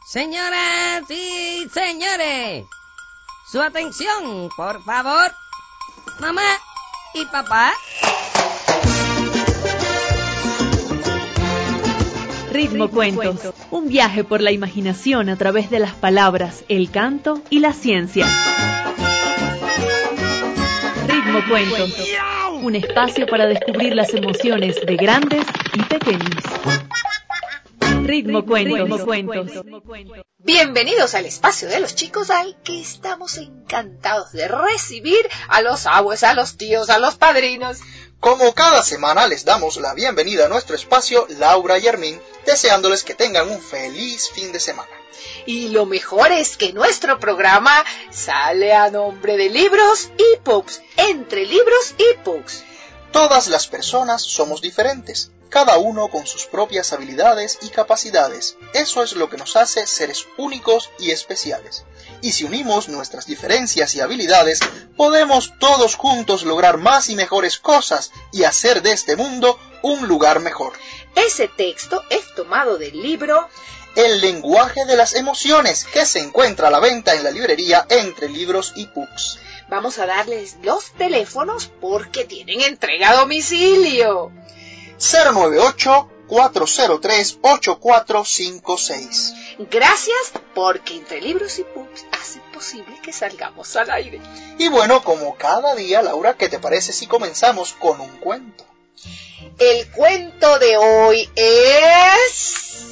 Señoras y señores, su atención, por favor. Mamá y papá. Ritmo Cuentos, un viaje por la imaginación a través de las palabras, el canto y la ciencia. Ritmo Cuentos, un espacio para descubrir las emociones de grandes y pequeños. Ritmo Cuentos. Bienvenidos al espacio de los chicos, al que estamos encantados de recibir a los abuelos, a los tíos, a los padrinos. Como cada semana les damos la bienvenida a nuestro espacio, Laura y Hermín, deseándoles que tengan un feliz fin de semana. Y lo mejor es que nuestro programa sale a nombre de Libros y Pugs, entre Libros y Pugs. Todas las personas somos diferentes, cada uno con sus propias habilidades y capacidades. Eso es lo que nos hace seres únicos y especiales. Y si unimos nuestras diferencias y habilidades, podemos todos juntos lograr más y mejores cosas y hacer de este mundo un lugar mejor. Ese texto es tomado del libro El lenguaje de las emociones, que se encuentra a la venta en la librería Entre Libros y Pugs. Vamos a darles los teléfonos porque tienen entrega a domicilio. 098-403-8456. Gracias, porque Entre Libros y Pugs hacen posible que salgamos al aire. Y bueno, como cada día, Laura, ¿qué te parece si comenzamos con un cuento? El cuento de hoy es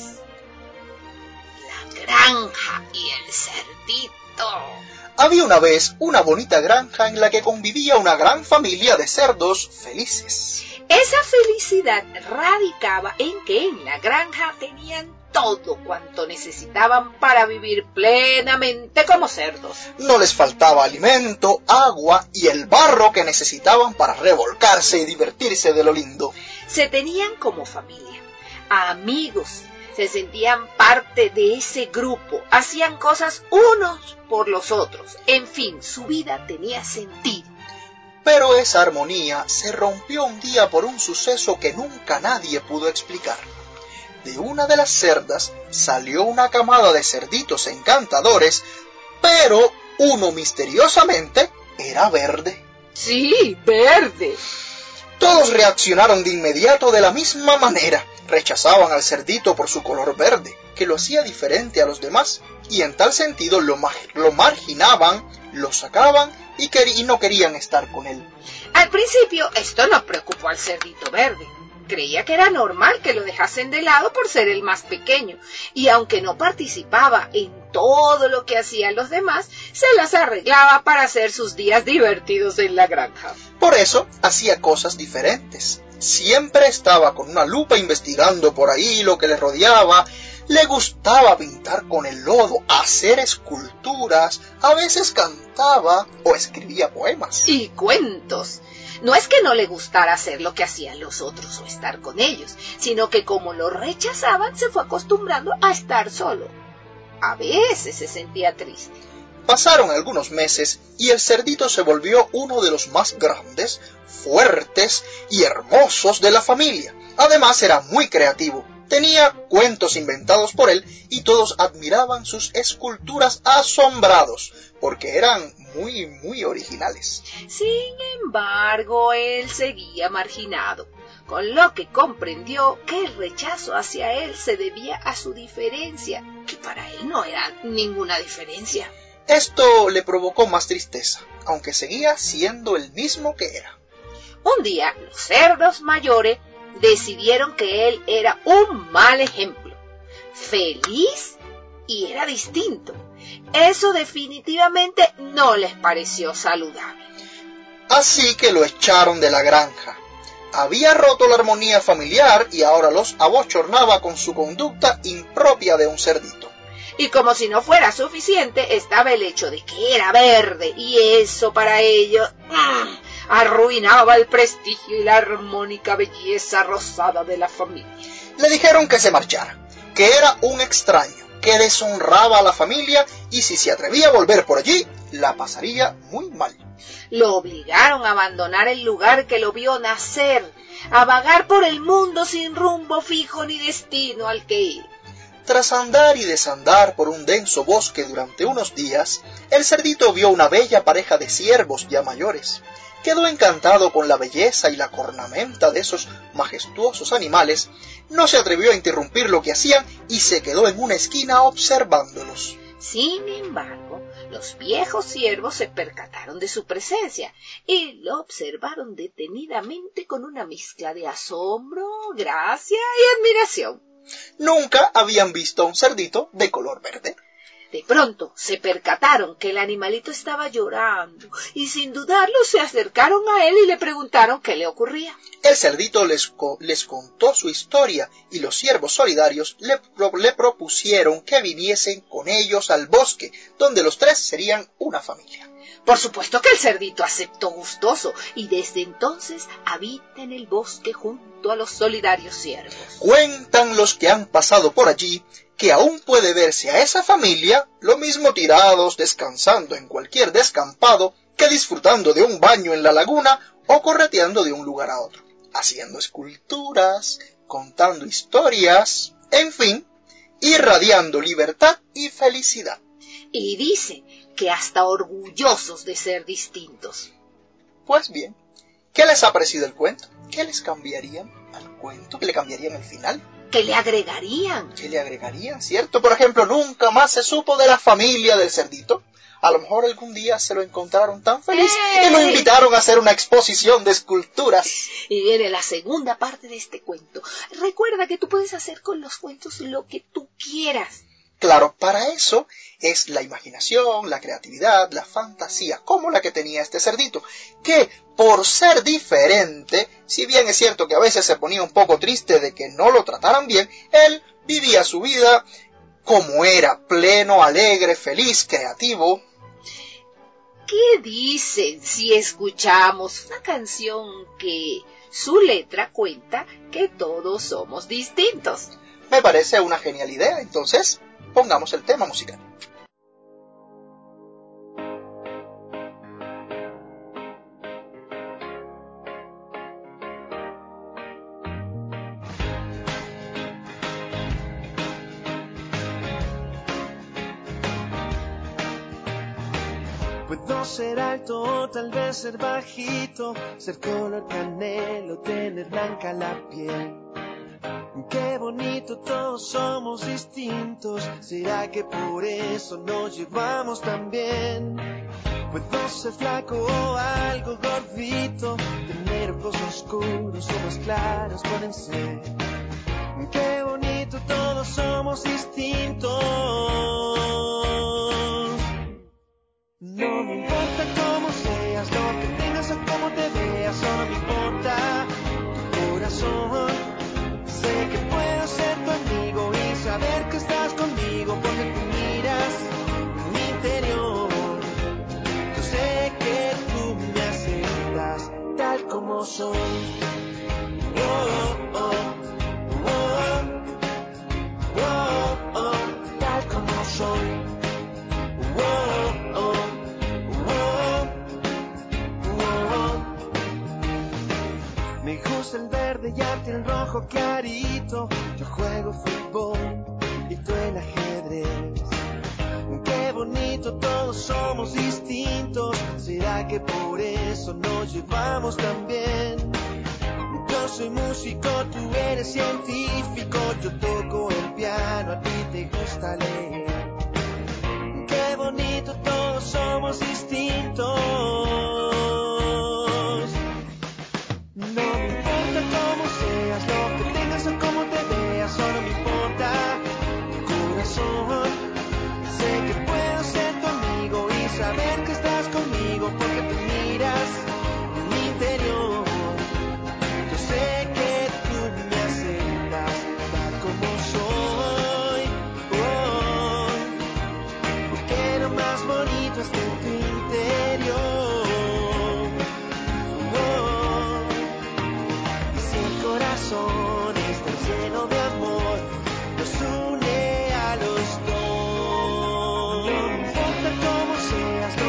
La granja y el cerdito. Había una vez una bonita granja en la que convivía una gran familia de cerdos felices. Esa felicidad radicaba en que en la granja tenían todo cuanto necesitaban para vivir plenamente como cerdos. No les faltaba alimento, agua y el barro que necesitaban para revolcarse y divertirse de lo lindo. Se tenían como familia, amigos, se sentían parte de ese grupo, hacían cosas unos por los otros, en fin, su vida tenía sentido. Pero esa armonía se rompió un día por un suceso que nunca nadie pudo explicar. De una de las cerdas salió una camada de cerditos encantadores, pero uno misteriosamente era verde. Sí, verde. Todos reaccionaron de inmediato de la misma manera. Rechazaban al cerdito por su color verde, que lo hacía diferente a los demás, y en tal sentido lo marginaban, lo sacaban y no querían estar con él. Al principio esto no preocupó al cerdito verde. Creía que era normal que lo dejasen de lado por ser el más pequeño, y aunque no participaba en todo lo que hacían los demás, se las arreglaba para hacer sus días divertidos en la granja. Por eso hacía cosas diferentes. Siempre estaba con una lupa investigando por ahí lo que le rodeaba. Le gustaba pintar con el lodo, hacer esculturas, a veces cantaba o escribía poemas. Y cuentos. No es que no le gustara hacer lo que hacían los otros o estar con ellos, sino que como lo rechazaban se fue acostumbrando a estar solo. A veces se sentía triste. Pasaron algunos meses y el cerdito se volvió uno de los más grandes, fuertes y hermosos de la familia. Además era muy creativo. Tenía cuentos inventados por él y todos admiraban sus esculturas asombrados, porque eran muy originales. Sin embargo, él seguía marginado, con lo que comprendió que el rechazo hacia él se debía a su diferencia, que para él no era ninguna diferencia. Esto le provocó más tristeza, aunque seguía siendo el mismo que era. Un día, los cerdos mayores decidieron que él era un mal ejemplo, feliz y era distinto. Eso definitivamente no les pareció saludable. Así que lo echaron de la granja. Había roto la armonía familiar y ahora los abochornaba con su conducta impropia de un cerdito. Y como si no fuera suficiente, estaba el hecho de que era verde, y eso para ellos arruinaba el prestigio y la armónica belleza rosada de la familia. Le dijeron que se marchara, que era un extraño, que deshonraba a la familia y si se atrevía a volver por allí, la pasaría muy mal. Lo obligaron a abandonar el lugar que lo vio nacer, a vagar por el mundo sin rumbo fijo ni destino al que ir. Tras andar y desandar por un denso bosque durante unos días, el cerdito vio una bella pareja de ciervos ya mayores. Quedó encantado con la belleza y la cornamenta de esos majestuosos animales, no se atrevió a interrumpir lo que hacían y se quedó en una esquina observándolos. Sin embargo, los viejos ciervos se percataron de su presencia y lo observaron detenidamente con una mezcla de asombro, gracia y admiración. Nunca habían visto a un cerdito de color verde. De pronto se percataron que el animalito estaba llorando y sin dudarlo se acercaron a él y le preguntaron qué le ocurría. El cerdito les contó su historia y los ciervos solidarios le propusieron que viniesen con ellos al bosque, donde los tres serían una familia. Por supuesto que el cerdito aceptó gustoso y desde entonces habita en el bosque junto a los solidarios ciervos. Cuentan los que han pasado por allí que aún puede verse a esa familia lo mismo tirados descansando en cualquier descampado que disfrutando de un baño en la laguna o correteando de un lugar a otro, haciendo esculturas, contando historias, en fin, irradiando libertad y felicidad. Y dice que hasta orgullosos de ser distintos. Pues bien, ¿qué les ha parecido el cuento? ¿Qué les cambiarían al cuento? ¿Qué le cambiarían al final? ¿Qué le agregarían? ¿Qué le agregarían, cierto? Por ejemplo, nunca más se supo de la familia del cerdito. A lo mejor algún día se lo encontraron tan feliz y lo invitaron a hacer una exposición de esculturas. Y viene la segunda parte de este cuento. Recuerda que tú puedes hacer con los cuentos lo que tú quieras. Claro, para eso es la imaginación, la creatividad, la fantasía, como la que tenía este cerdito, que por ser diferente, si bien es cierto que a veces se ponía un poco triste de que no lo trataran bien, él vivía su vida como era, pleno, alegre, feliz, creativo. ¿Qué dicen si escuchamos una canción que su letra cuenta que todos somos distintos? Me parece una genial idea, entonces pongamos el tema musical. Puedo ser alto o tal vez ser bajito, ser color canelo, tener blanca la piel. Qué bonito, todos somos distintos. ¿Será que por eso nos llevamos tan bien? Puedo ser flaco o algo gordito, tener ojos oscuros o más claros pueden ser. Qué bonito, todos somos distintos. No me importa cómo seas, lo que tengas o cómo te veas, solo me importa tu corazón. Sé que puedo ser tu amigo y saber que estás conmigo porque tú miras mi interior. Yo sé que tú me aceptas tal como soy. Oh, oh, oh, oh, oh, tal como soy. Oh, oh, oh, oh. Me gusta el verde y a ti el rojo clarito. Yo juego fútbol y tú el ajedrez. Qué bonito, todos somos distintos. ¿Será que por eso nos llevamos tan bien? Yo soy músico, tú eres científico. Yo toco el piano, a ti te gusta leer. Qué bonito, todos somos distintos. No me importa cómo seas, lo que tengas o cómo te veas, solo me importa tu corazón. Sé que puedo ser tu amigo y saber que estás conmigo porque tú miras mi interior. Yo sé que tú me aceptas tal como soy. Oh, porque lo más bonito está en tu interior. Oh, y si el corazón está lleno de amor, nos une a los dos. No me importa cómo seas,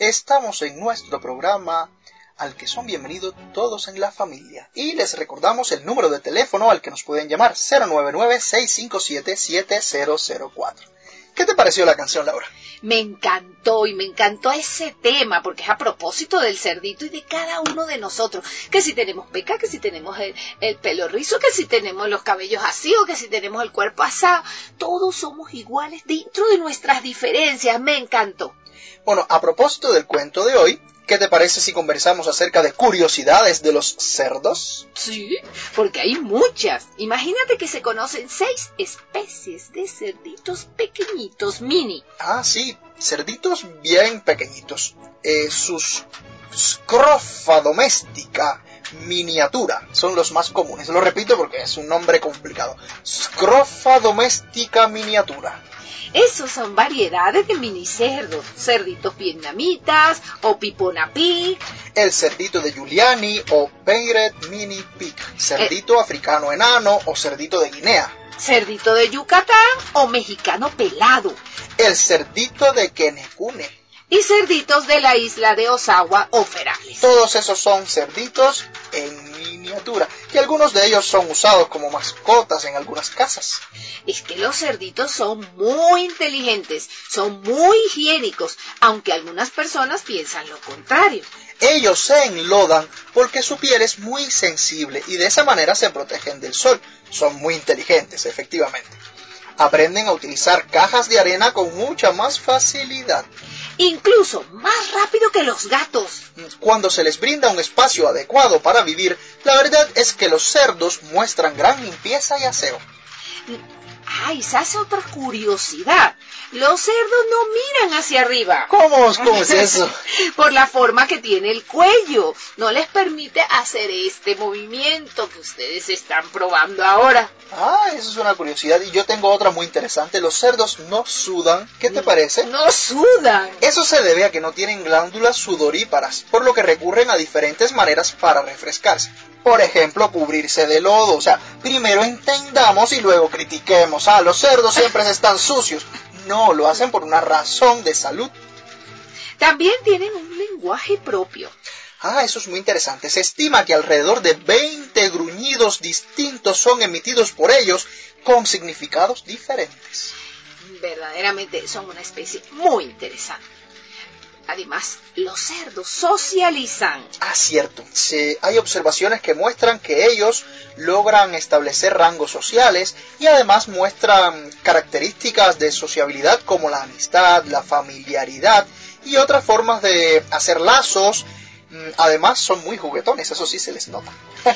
Estamos en nuestro programa al que son bienvenidos todos en la familia. Y les recordamos el número de teléfono al que nos pueden llamar, 099-657-7004. ¿Qué te pareció la canción, Laura? Me encantó y me encantó ese tema porque es a propósito del cerdito y de cada uno de nosotros. Que si tenemos peca, que si tenemos el pelo rizo, que si tenemos los cabellos así o que si tenemos el cuerpo asado. Todos somos iguales dentro de nuestras diferencias. Me encantó. Bueno, a propósito del cuento de hoy, ¿qué te parece si conversamos acerca de curiosidades de los cerdos? Sí, porque hay muchas. Imagínate que se conocen 6 especies de cerditos pequeñitos, mini. Ah, sí, cerditos bien pequeñitos. Sus Scrofa domestica miniatura son los más comunes. Lo repito porque es un nombre complicado. Scrofa domestica miniatura. Esos son variedades de minicerdos, cerditos vietnamitas o piponapí. El cerdito de Giuliani o Peiret mini pig, cerdito africano enano o cerdito de Guinea. Cerdito de Yucatán o mexicano pelado. El cerdito de Quenecune. Y cerditos de la isla de Osawa o ferales. Todos esos son cerditos en miniatura y algunos de ellos son usados como mascotas en algunas casas. Es que los cerditos son muy inteligentes, son muy higiénicos, aunque algunas personas piensan lo contrario. Ellos se enlodan porque su piel es muy sensible y de esa manera se protegen del sol. Son muy inteligentes, efectivamente. Aprenden a utilizar cajas de arena con mucha más facilidad. Incluso más rápido que los gatos. Cuando se les brinda un espacio adecuado para vivir, la verdad es que los cerdos muestran gran limpieza y aseo. Ay, se hace otra curiosidad. Los cerdos no miran hacia arriba. ¿Cómo es eso? Por la forma que tiene el cuello. No les permite hacer este movimiento que ustedes están probando ahora. Ah, eso es una curiosidad. Y yo tengo otra muy interesante. Los cerdos no sudan. ¿Qué te parece? No sudan. Eso se debe a que no tienen glándulas sudoríparas, por lo que recurren a diferentes maneras para refrescarse. Por ejemplo, cubrirse de lodo. O sea, primero entendamos y luego critiquemos. Ah, los cerdos siempre están sucios. No, lo hacen por una razón de salud. También tienen un lenguaje propio. Ah, eso es muy interesante. Se estima que alrededor de 20 gruñidos distintos son emitidos por ellos con significados diferentes. Verdaderamente son una especie muy interesante. Además, los cerdos socializan. Ah, cierto. Hay observaciones que muestran que ellos logran establecer rangos sociales y además muestran características de sociabilidad como la amistad, la familiaridad y otras formas de hacer lazos. Además, son muy juguetones, eso sí se les nota.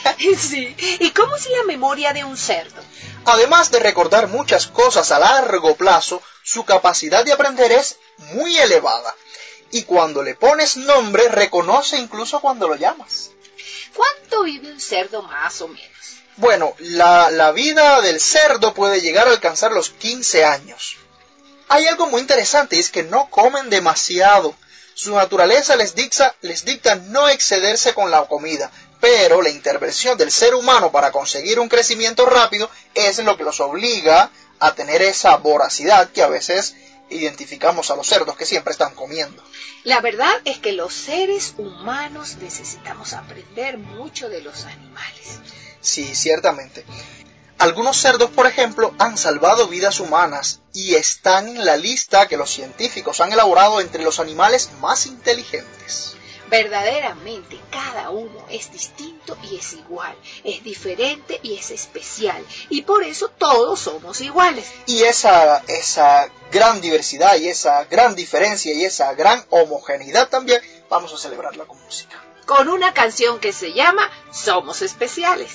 Sí. ¿Y cómo es la memoria de un cerdo? Además de recordar muchas cosas a largo plazo, su capacidad de aprender es muy elevada. Y cuando le pones nombre, reconoce incluso cuando lo llamas. ¿Cuánto vive un cerdo más o menos? Bueno, la vida del cerdo puede llegar a alcanzar los 15 años. Hay algo muy interesante y es que no comen demasiado. Su naturaleza les dicta no excederse con la comida, pero la intervención del ser humano para conseguir un crecimiento rápido es lo que los obliga a tener esa voracidad que a veces identificamos a los cerdos que siempre están comiendo. La verdad es que los seres humanos necesitamos aprender mucho de los animales. Sí, ciertamente. Algunos cerdos, por ejemplo, han salvado vidas humanas y están en la lista que los científicos han elaborado entre los animales más inteligentes. Verdaderamente, cada uno es distinto y es igual, es diferente y es especial, y por eso todos somos iguales. Y esa gran diversidad y esa gran diferencia y esa gran homogeneidad también vamos a celebrarla con música. Con una canción que se llama Somos Especiales.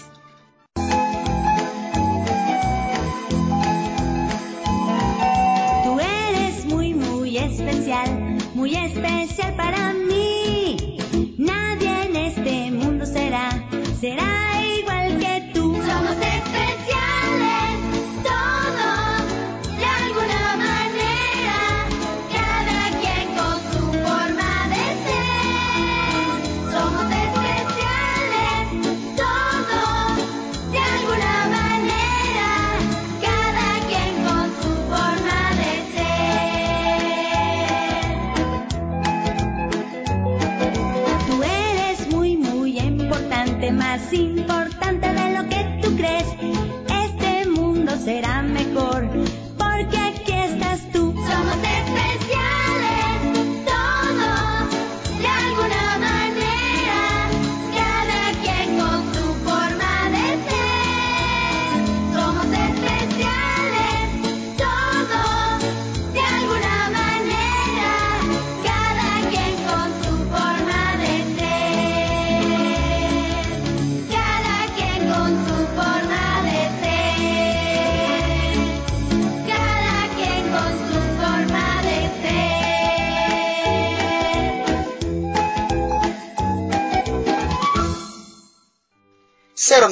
Tú eres muy, muy especial para mí. Nadie en este mundo será igual que tú. Somos especiales, todos, de alguna manera, cada quien con su forma de ser. Somos especiales, todos, de alguna manera, cada quien con su forma de ser. más importante de lo que tú crees. Este mundo será mejor porque aquí estás tú. Somos especiales, todos, de alguna manera, cada quien con su forma de ser. Somos especiales, todos, de alguna manera, cada quien con su forma de ser. Cada quien con su forma de ser. Cada quien con su forma de ser.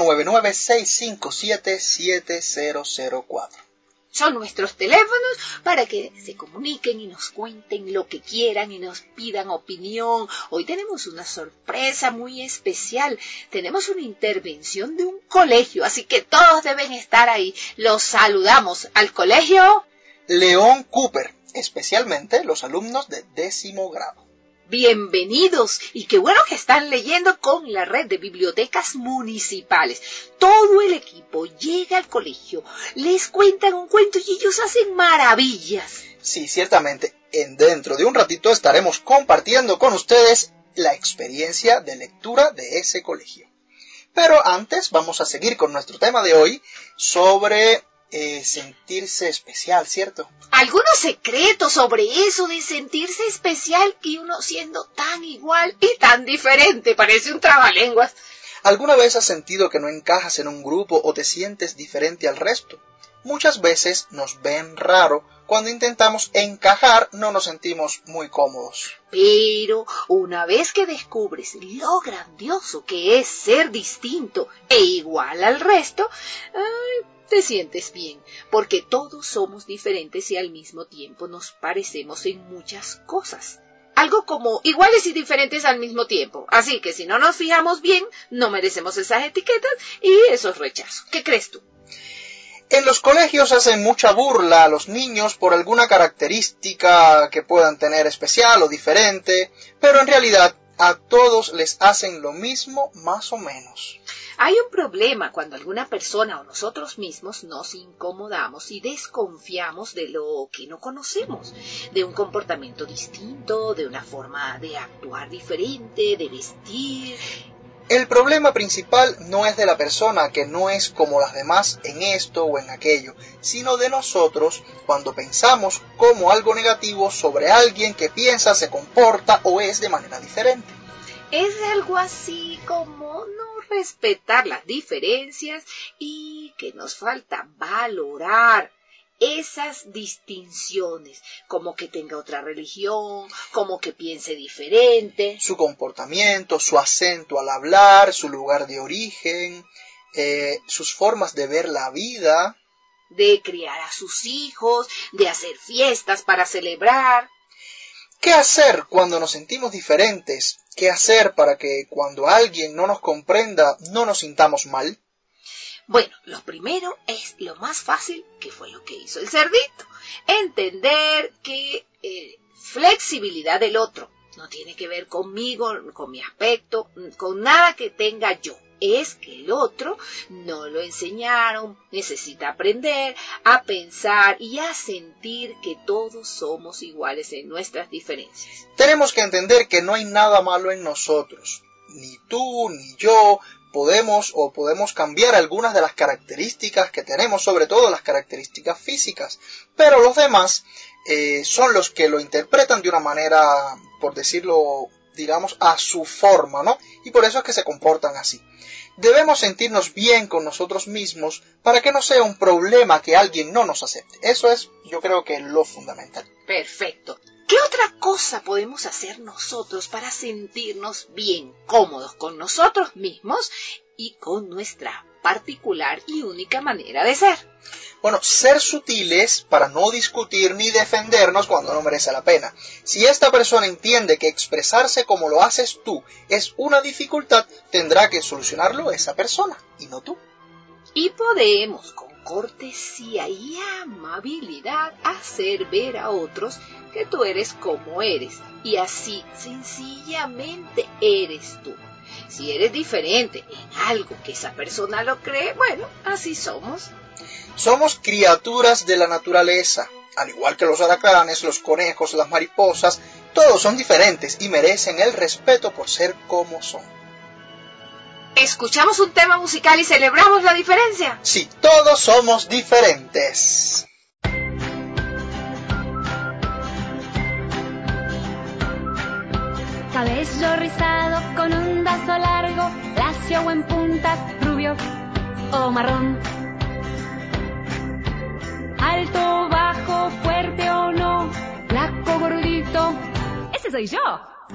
099-657-7004. Son nuestros teléfonos para que se comuniquen y nos cuenten lo que quieran y nos pidan opinión. Hoy tenemos una sorpresa muy especial. Tenemos una intervención de un colegio, así que todos deben estar ahí. Los saludamos al colegio León Cooper, especialmente los alumnos de 10º grado. Bienvenidos y qué bueno que están leyendo con la red de bibliotecas municipales. Todo el equipo llega al colegio, les cuentan un cuento y ellos hacen maravillas. Sí, ciertamente, dentro de un ratito estaremos compartiendo con ustedes la experiencia de lectura de ese colegio. Pero antes vamos a seguir con nuestro tema de hoy sobre sentirse especial, ¿cierto? Algunos secretos sobre eso de sentirse especial y uno siendo tan igual y tan diferente, parece un trabalenguas. ¿Alguna vez has sentido que no encajas en un grupo o te sientes diferente al resto? Muchas veces nos ven raro. Cuando intentamos encajar, no nos sentimos muy cómodos. Pero una vez que descubres lo grandioso que es ser distinto e igual al resto, te sientes bien, porque todos somos diferentes y al mismo tiempo nos parecemos en muchas cosas. Algo como iguales y diferentes al mismo tiempo. Así que si no nos fijamos bien, no merecemos esas etiquetas y esos rechazos. ¿Qué crees tú? En los colegios hacen mucha burla a los niños por alguna característica que puedan tener especial o diferente, pero en realidad a todos les hacen lo mismo más o menos. Hay un problema cuando alguna persona o nosotros mismos nos incomodamos y desconfiamos de lo que no conocemos, de un comportamiento distinto, de una forma de actuar diferente, de vestir. El problema principal no es de la persona que no es como las demás en esto o en aquello, sino de nosotros cuando pensamos como algo negativo sobre alguien que piensa, se comporta o es de manera diferente. Es algo así como no respetar las diferencias y que nos falta valorar esas distinciones, como que tenga otra religión, como que piense diferente. Su comportamiento, su acento al hablar, su lugar de origen, sus formas de ver la vida. De criar a sus hijos, de hacer fiestas para celebrar. ¿Qué hacer cuando nos sentimos diferentes? ¿Qué hacer para que cuando alguien no nos comprenda no nos sintamos mal? Bueno, lo primero es lo más fácil, que fue lo que hizo el cerdito. Entender que flexibilidad del otro no tiene que ver conmigo, con mi aspecto, con nada que tenga yo. Es que el otro no lo enseñaron, necesita aprender a pensar y a sentir que todos somos iguales en nuestras diferencias. Tenemos que entender que no hay nada malo en nosotros. Ni tú ni yo podemos cambiar algunas de las características que tenemos, sobre todo las características físicas, pero los demás son los que lo interpretan de una manera, por decirlo, digamos, a su forma, ¿no? Y por eso es que se comportan así. Debemos sentirnos bien con nosotros mismos para que no sea un problema que alguien no nos acepte. Eso es, yo creo que lo fundamental. Perfecto. ¿Qué otra cosa podemos hacer nosotros para sentirnos bien, cómodos con nosotros mismos y con nuestra particular y única manera de ser? Bueno, ser sutiles para no discutir ni defendernos cuando no merece la pena. Si esta persona entiende que expresarse como lo haces tú es una dificultad, tendrá que solucionarlo esa persona y no tú. Y podemos, con cortesía y amabilidad, hacer ver a otros que tú eres como eres y así sencillamente eres tú. Si eres diferente en algo que esa persona lo cree, bueno, así somos. Somos criaturas de la naturaleza. Al igual que los alacranes, los conejos, las mariposas, todos son diferentes y merecen el respeto por ser como son. ¿Escuchamos un tema musical y celebramos la diferencia? Sí, todos somos diferentes. Cabello rizado con un lazo largo, lacio o en puntas, rubio o marrón. Alto, bajo, fuerte o no, flaco, gordito, ese soy yo.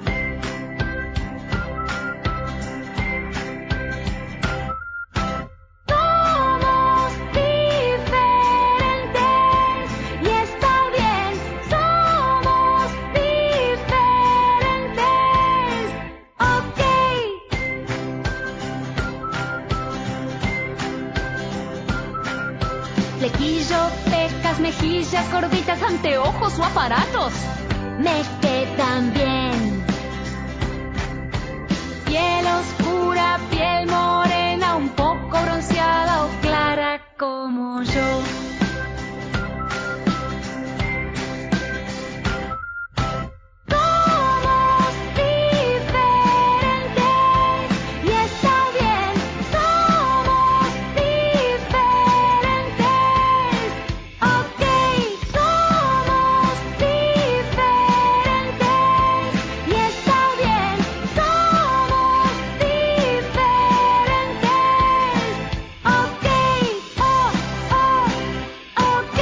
Somos diferentes y está bien, somos diferentes. Ok. Flequillo, pecas, mejillas, gorditas, anteojos o aparatos. Me quedan bien. Piel oscura, piel morena, un poco bronceada o clara como yo. Somos diferentes y está bien, somos diferentes. Ok, somos diferentes y está bien, somos diferentes. Ok, ok.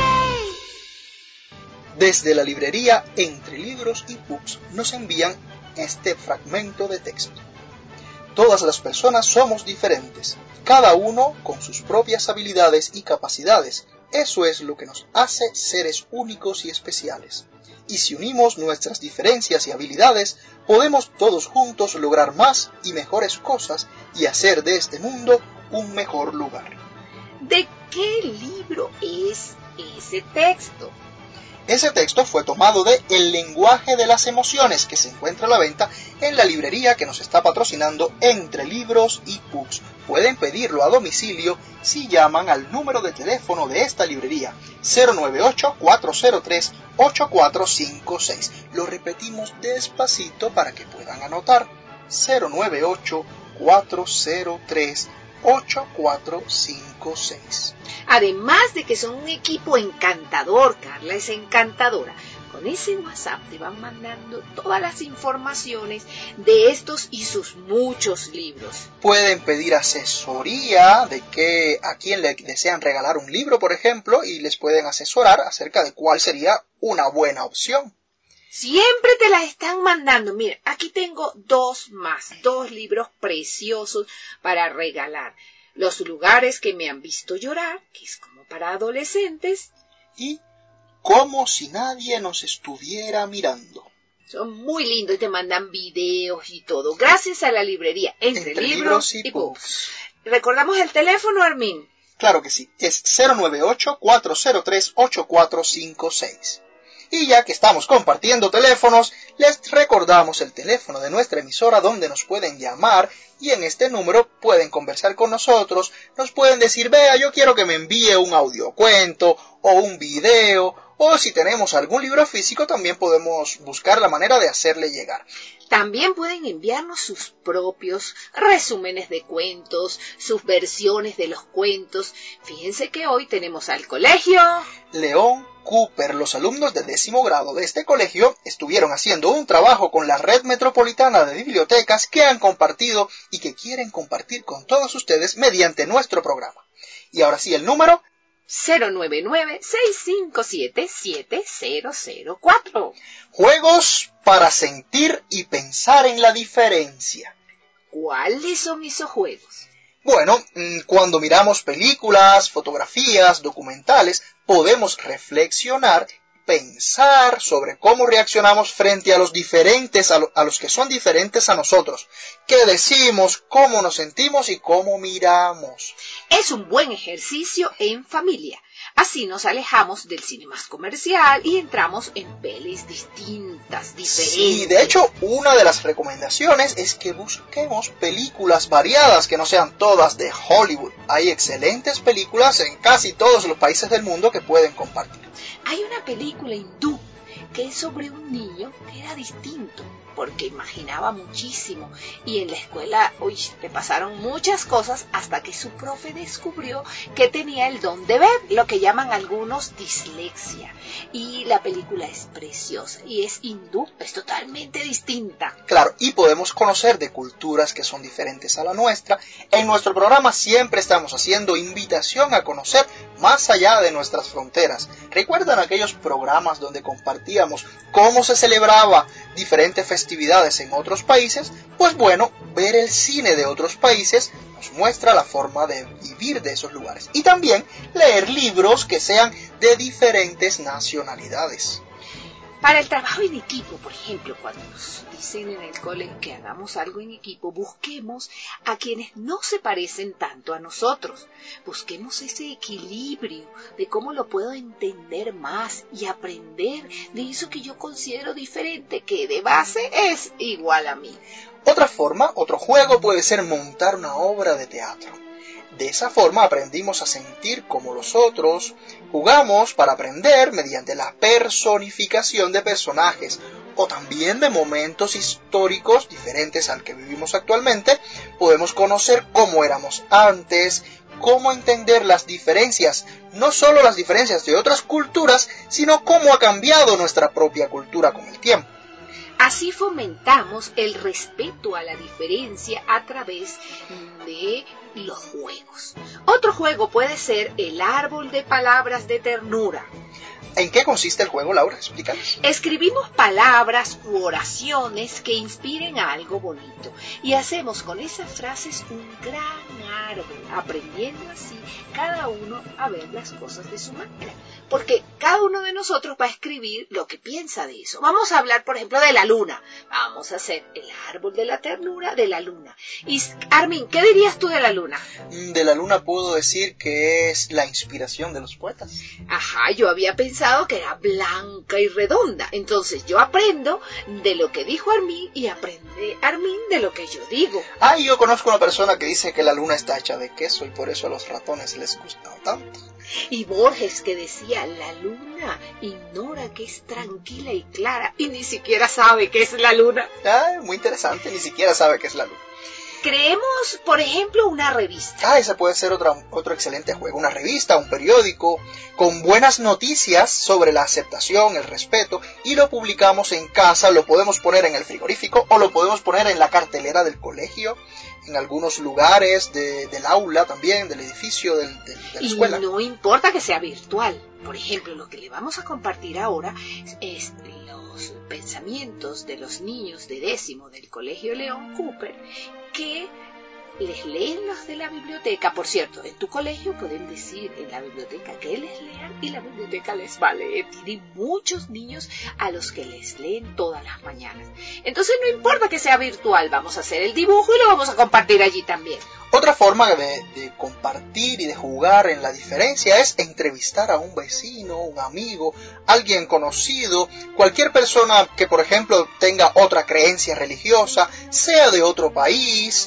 Desde la librería Entre Libros y Books nos envían este fragmento de texto. Todas las personas somos diferentes, cada uno con sus propias habilidades y capacidades. Eso es lo que nos hace seres únicos y especiales. Y si unimos nuestras diferencias y habilidades, podemos todos juntos lograr más y mejores cosas y hacer de este mundo un mejor lugar. ¿De qué libro es ese texto? Ese texto fue tomado de El lenguaje de las emociones, que se encuentra a la venta en la librería que nos está patrocinando Entre Libros y Books. Pueden pedirlo a domicilio si llaman al número de teléfono de esta librería, 098-403-8456. Lo repetimos despacito para que puedan anotar, 098-403-8456. Además de que son un equipo encantador, Carla es encantadora. Con ese WhatsApp te van mandando todas las informaciones de estos y sus muchos libros. Pueden pedir asesoría de que a quien le desean regalar un libro, por ejemplo, y les pueden asesorar acerca de cuál sería una buena opción. Siempre te las están mandando. Mira, aquí tengo dos libros preciosos para regalar. Los lugares que me han visto llorar, que es como para adolescentes. Y como si nadie nos estuviera mirando. Son muy lindos y te mandan videos y todo. Gracias a la librería Entre Libros y Books. ¿Recordamos el teléfono, Armin? Claro que sí, es 098-403-8456. Y ya que estamos compartiendo teléfonos, les recordamos el teléfono de nuestra emisora donde nos pueden llamar y en este número pueden conversar con nosotros, nos pueden decir, vea, yo quiero que me envíe un audiocuento o un video, o si tenemos algún libro físico también podemos buscar la manera de hacerle llegar. También pueden enviarnos sus propios resúmenes de cuentos, sus versiones de los cuentos. Fíjense que hoy tenemos al colegio León Cooper. Los alumnos de 10º grado de este colegio estuvieron haciendo un trabajo con la Red Metropolitana de Bibliotecas que han compartido y que quieren compartir con todos ustedes mediante nuestro programa. Y ahora sí, el número 099-657-7004. Juegos para sentir y pensar en la diferencia. ¿Cuáles son esos juegos? Bueno, cuando miramos películas, fotografías, documentales, podemos reflexionar pensar sobre cómo reaccionamos frente a los diferentes, a los que son diferentes a nosotros, qué decimos, cómo nos sentimos y cómo miramos. Es un buen ejercicio en familia. Así nos alejamos del cine más comercial y entramos en pelis distintas, diferentes. Sí, de hecho, una de las recomendaciones es que busquemos películas variadas, que no sean todas de Hollywood. Hay excelentes películas en casi todos los países del mundo que pueden compartir. Hay una película hindú que es sobre un niño que era distinto, porque imaginaba muchísimo y en la escuela, le pasaron muchas cosas hasta que su profe descubrió que tenía el don de ver, lo que llaman algunos dislexia. Y la película es preciosa y es hindú, es totalmente distinta. Claro, y podemos conocer de culturas que son diferentes a la nuestra. En nuestro programa siempre estamos haciendo invitación a conocer más allá de nuestras fronteras. ¿Recuerdan aquellos programas donde compartíamos cómo se celebraba diferentes festividades en otros países? Pues bueno, ver el cine de otros países nos muestra la forma de vivir de esos lugares. Y también leer libros que sean de diferentes nacionalidades. Para el trabajo en equipo, por ejemplo, cuando nos dicen en el cole que hagamos algo en equipo, busquemos a quienes no se parecen tanto a nosotros. Busquemos ese equilibrio de cómo lo puedo entender más y aprender de eso que yo considero diferente, que de base es igual a mí. Otra forma, otro juego puede ser montar una obra de teatro. De esa forma aprendimos a sentir como los otros, jugamos para aprender mediante la personificación de personajes o también de momentos históricos diferentes al que vivimos actualmente. Podemos conocer cómo éramos antes, cómo entender las diferencias, no solo las diferencias de otras culturas, sino cómo ha cambiado nuestra propia cultura con el tiempo. Así fomentamos el respeto a la diferencia a través de los juegos. Otro juego puede ser el árbol de palabras de ternura. ¿En qué consiste el juego, Laura? Explícanos. Escribimos palabras u oraciones que inspiren a algo bonito y hacemos con esas frases un gran árbol, aprendiendo así cada uno a ver las cosas de su manera. Porque cada uno de nosotros va a escribir lo que piensa de eso. Vamos a hablar, por ejemplo, de la luna. Vamos a hacer el árbol de la ternura de la luna. Y Armin, ¿qué dirías tú de la luna? De la luna puedo decir que es la inspiración de los poetas. Ajá, yo había pensado que era blanca y redonda. Entonces yo aprendo de lo que dijo Armin y aprende Armin de lo que yo digo. Y yo conozco una persona que dice que la luna está hecha de queso y por eso a los ratones les gusta tanto. Y Borges, que decía, la luna ignora que es tranquila y clara y ni siquiera sabe qué es la luna. Muy interesante, ni siquiera sabe qué es la luna. Creemos, por ejemplo, una revista. Ese puede ser otro excelente juego. Una revista, un periódico, con buenas noticias sobre la aceptación, el respeto, y lo publicamos en casa, lo podemos poner en el frigorífico o lo podemos poner en la cartelera del colegio, en algunos lugares del aula también, del edificio, de la escuela. Y no importa que sea virtual. Por ejemplo, lo que le vamos a compartir ahora es los pensamientos de los niños de 10º del Colegio León Cooper, que les leen los de la biblioteca. Por cierto, en tu colegio pueden decir en la biblioteca que les lean y la biblioteca les va a leer. Tienen muchos niños a los que les leen todas las mañanas. Entonces no importa que sea virtual, vamos a hacer el dibujo y lo vamos a compartir allí también. Otra forma de compartir y de jugar en la diferencia es entrevistar a un vecino, un amigo, alguien conocido, cualquier persona que, por ejemplo, tenga otra creencia religiosa, sea de otro país,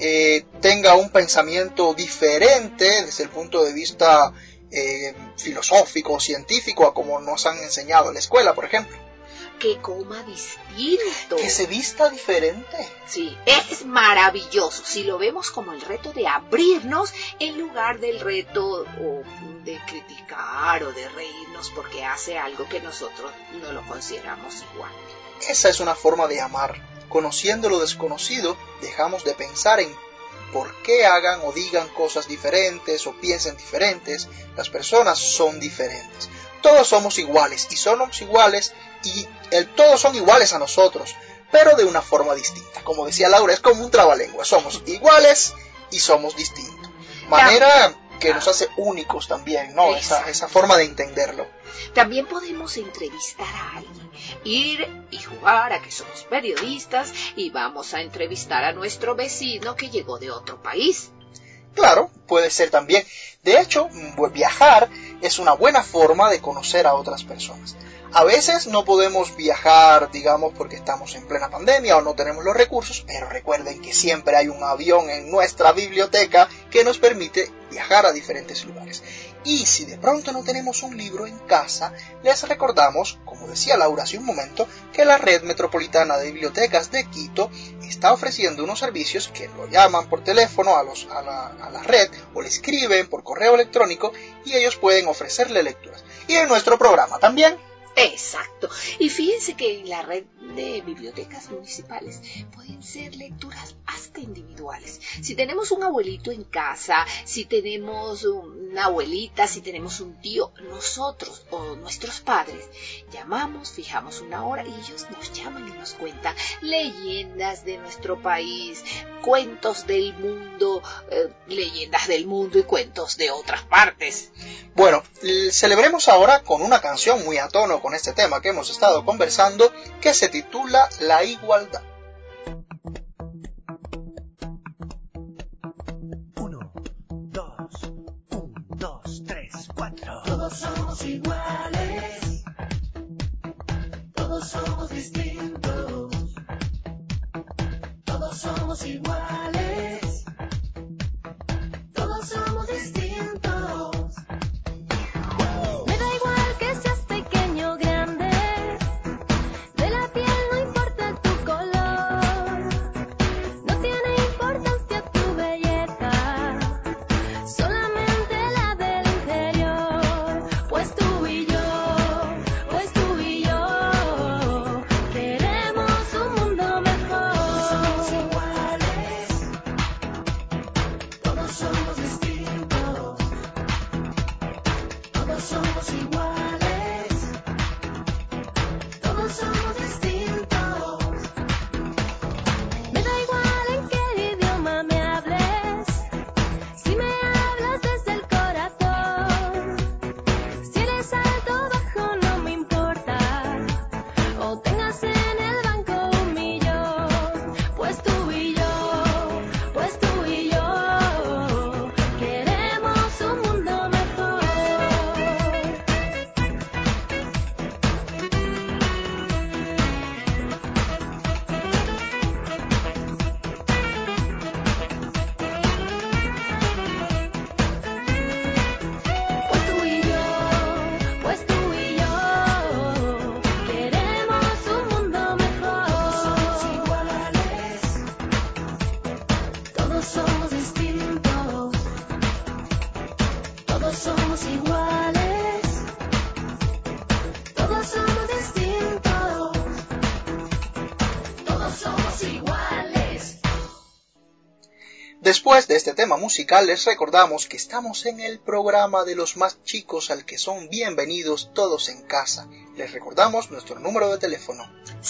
tenga un pensamiento diferente desde el punto de vista filosófico o científico a como nos han enseñado en la escuela, por ejemplo. Que coma distinto. Que se vista diferente. Sí, es maravilloso si lo vemos como el reto de abrirnos en lugar del reto de criticar o de reírnos porque hace algo que nosotros no lo consideramos igual. Esa es una forma de amar. Conociendo lo desconocido, dejamos de pensar en por qué hagan o digan cosas diferentes o piensen diferentes. Las personas son diferentes. Todos somos iguales y somos iguales y todos son iguales a nosotros, pero de una forma distinta. Como decía Laura, es como un trabalengua. Somos iguales y somos distintos. Manera que nos hace únicos también, ¿no? Esa forma de entenderlo. También podemos entrevistar a alguien, ir y jugar a que somos periodistas y vamos a entrevistar a nuestro vecino que llegó de otro país. Claro, puede ser también. De hecho, viajar es una buena forma de conocer a otras personas. A veces no podemos viajar, digamos, porque estamos en plena pandemia o no tenemos los recursos, pero recuerden que siempre hay un avión en nuestra biblioteca que nos permite viajar a diferentes lugares. Y si de pronto no tenemos un libro en casa, les recordamos, como decía Laura hace un momento, que la Red Metropolitana de Bibliotecas de Quito está ofreciendo unos servicios que lo llaman por teléfono a la red o le escriben por correo electrónico y ellos pueden ofrecerle lecturas. Y en nuestro programa también. Exacto. Y fíjense que en la red de bibliotecas municipales pueden ser lecturas hasta individuales. Si tenemos un abuelito en casa, si tenemos una abuelita, si tenemos un tío, nosotros o nuestros padres llamamos, fijamos una hora y ellos nos llaman y nos cuentan leyendas de nuestro país, cuentos del mundo, leyendas del mundo y cuentos de otras partes. Bueno, celebremos ahora con una canción muy a tono con este tema que hemos estado conversando, que se titula La Igualdad. 1, 2, 3, 4. Todos somos iguales. Todos somos distintos. Todos somos iguales. Todos somos distintos. Me da igual que seas pequeño o grande, de la piel no importa tu color, no tiene importancia tu belleza, solamente la del interior, pues tú y yo queremos un mundo mejor. Somos iguales. Todos somos distintos. Todos somos iguales. Todos somos distintos. Me da igual en qué idioma me hables, si me hablas desde el corazón, si eres alto o bajo no me importa, o tengas en el banco 1.000.000, pues tú y yo queremos un mundo mejor. Pues tú y yo queremos un mundo mejor. Somos iguales. Todos somos distintos. Todos somos iguales. Todos somos distintos. Todos somos iguales. Después de este tema musical les recordamos que estamos en el programa de los más chicos al que son bienvenidos todos en casa. Les recordamos nuestro número de teléfono.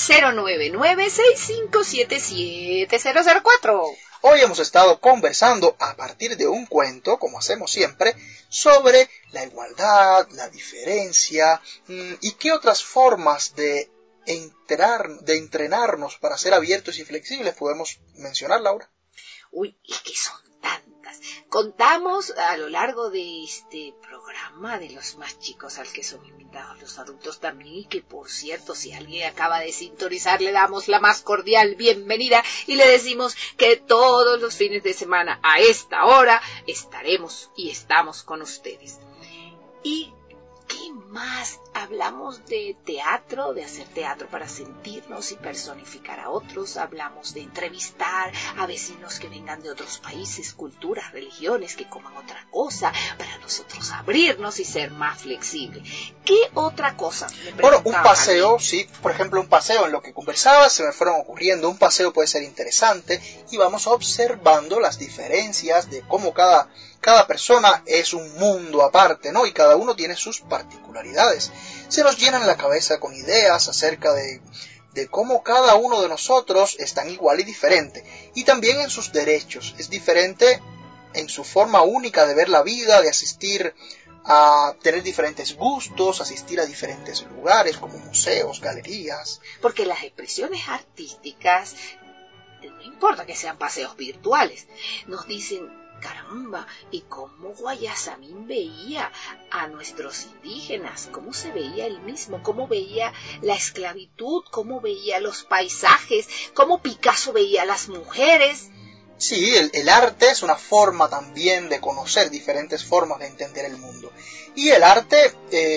099-6577-004. Hoy hemos estado conversando a partir de un cuento, como hacemos siempre, sobre la igualdad, la diferencia y qué otras formas de entrenarnos para ser abiertos y flexibles podemos mencionar, Laura. Uy, es que son tantas. Contamos a lo largo de este programa de los más chicos al que son invitados los adultos también, y que por cierto, si alguien acaba de sintonizar, le damos la más cordial bienvenida y le decimos que todos los fines de semana a esta hora estaremos y estamos con ustedes. ¿Y qué más? Hablamos de teatro, de hacer teatro para sentirnos y personificar a otros. Hablamos de entrevistar a vecinos que vengan de otros países, culturas, religiones, que coman otra cosa, para nosotros abrirnos y ser más flexibles. ¿Qué otra cosa? Bueno, un paseo, sí, por ejemplo, un paseo en lo que conversaba, se me fueron ocurriendo, un paseo puede ser interesante y vamos observando las diferencias de cómo cada persona es un mundo aparte, ¿no? Y cada uno tiene sus particularidades. Se nos llenan la cabeza con ideas acerca de cómo cada uno de nosotros es tan igual y diferente. Y también en sus derechos. Es diferente en su forma única de ver la vida, de asistir a tener diferentes gustos, asistir a diferentes lugares como museos, galerías. Porque las expresiones artísticas, no importa que sean paseos virtuales, nos dicen, caramba, ¿y cómo Guayasamín veía a nuestros indígenas? ¿Cómo se veía él mismo? ¿Cómo veía la esclavitud? ¿Cómo veía los paisajes? ¿Cómo Picasso veía a las mujeres? Sí, el arte es una forma también de conocer diferentes formas de entender el mundo. Y el arte